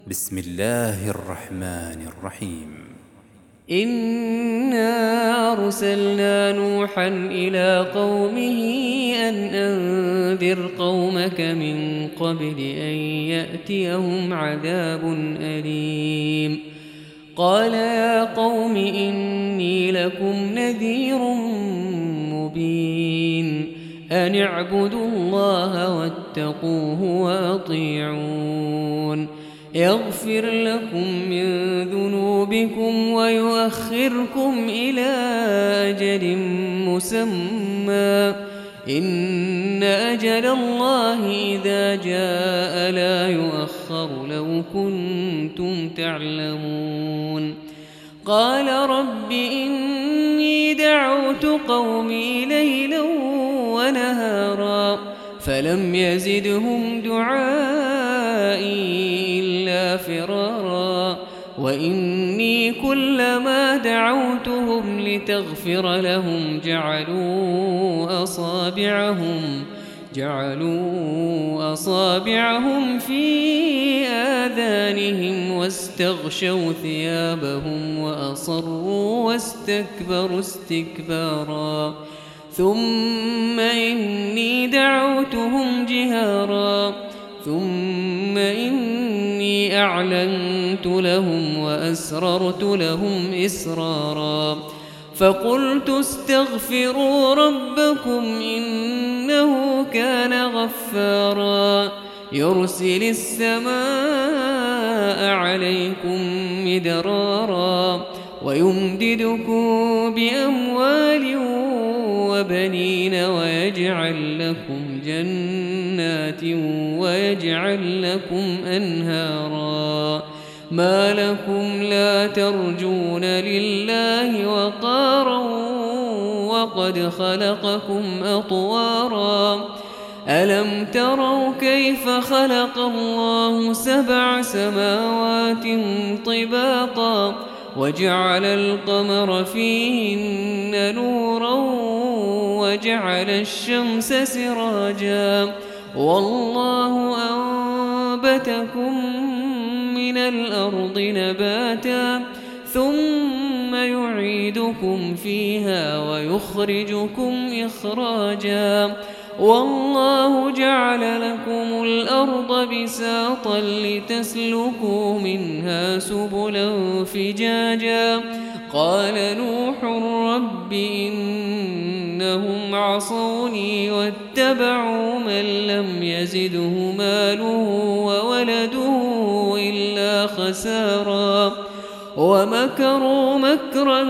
بسم الله الرحمن الرحيم. إنا أرسلنا نوحا إلى قومه أن أنذر قومك من قبل أن يأتيهم عذاب أليم. قال يا قوم إني لكم نذير مبين أن اعبدوا الله واتقوه وأطيعون يغفر لكم من ذنوبكم ويؤخركم إلى أجل مسمى إن أجل الله إذا جاء لا يؤخر لو كنتم تعلمون. قال رب إني دعوت قومي ليلا ونهارا فلم يزدهم دعائي إلا فرارا وإني كلما دعوتهم لتغفر لهم جعلوا أصابعهم في آذانهم واستغشوا ثيابهم وأصروا واستكبروا استكبارا ثم إني دعوتهم جهارا ثم إني أعلنت لهم وأسررت لهم إسرارا فقلت استغفروا ربكم إنه كان غفارا يرسل السماء عليكم مدرارا ويمددكم بأموال وبنين ويجعل لكم جنات ويجعل لكم أنهارا ما لكم لا ترجون لله وقارا وقد خلقكم أطوارا ألم تروا كيف خلق الله 7 سماوات طباقا وجعل القمر فيهن نورا وجعل الشمس سراجا والله أنبتكم من الأرض نباتا ثم يعيدكم فيها ويخرجكم إخراجا والله جعل لكم الأرض بساطا لتسلكوا منها سبلا فجاجا قال نوح رب إنهم عصوني واتبعوا من لم يزده ماله وولده إلا خسارا ومكروا مكرا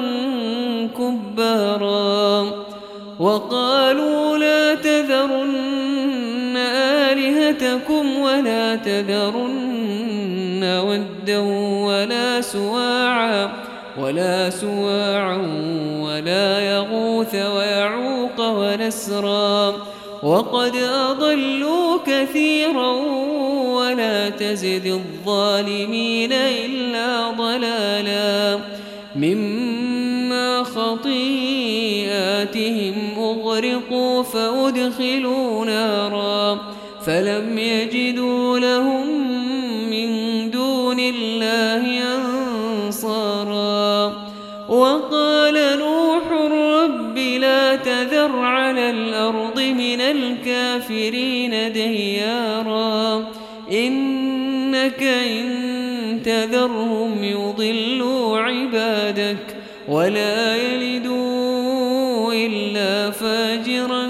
كبارا وقالوا لا تذرن آلهتكم ولا تذرن ودا ولا سواعا ولا يغوث ويعوق ونسرا وقد أضلوا كثيرا ولا تزد الظالمين إلا ضلالا مما خطيئاتهم أغرقوا فأدخلوا نارا فلم يجدوا لهم من دون الله أنصارا وقال نوح رب لا تذر على الأرض من الكافرين ديارا إنك إن تذرهم يضلوا عبادك ولا يلدوا إلا فاجرا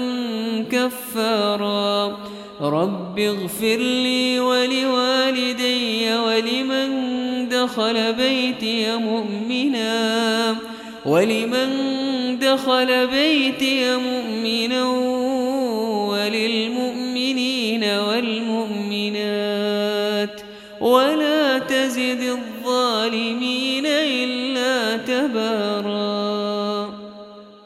كفارا رب اغفر لي ولوالدي ولمن دخل بيتي مؤمنا وللمؤمنين والمؤمنات ولا تزد الظالمين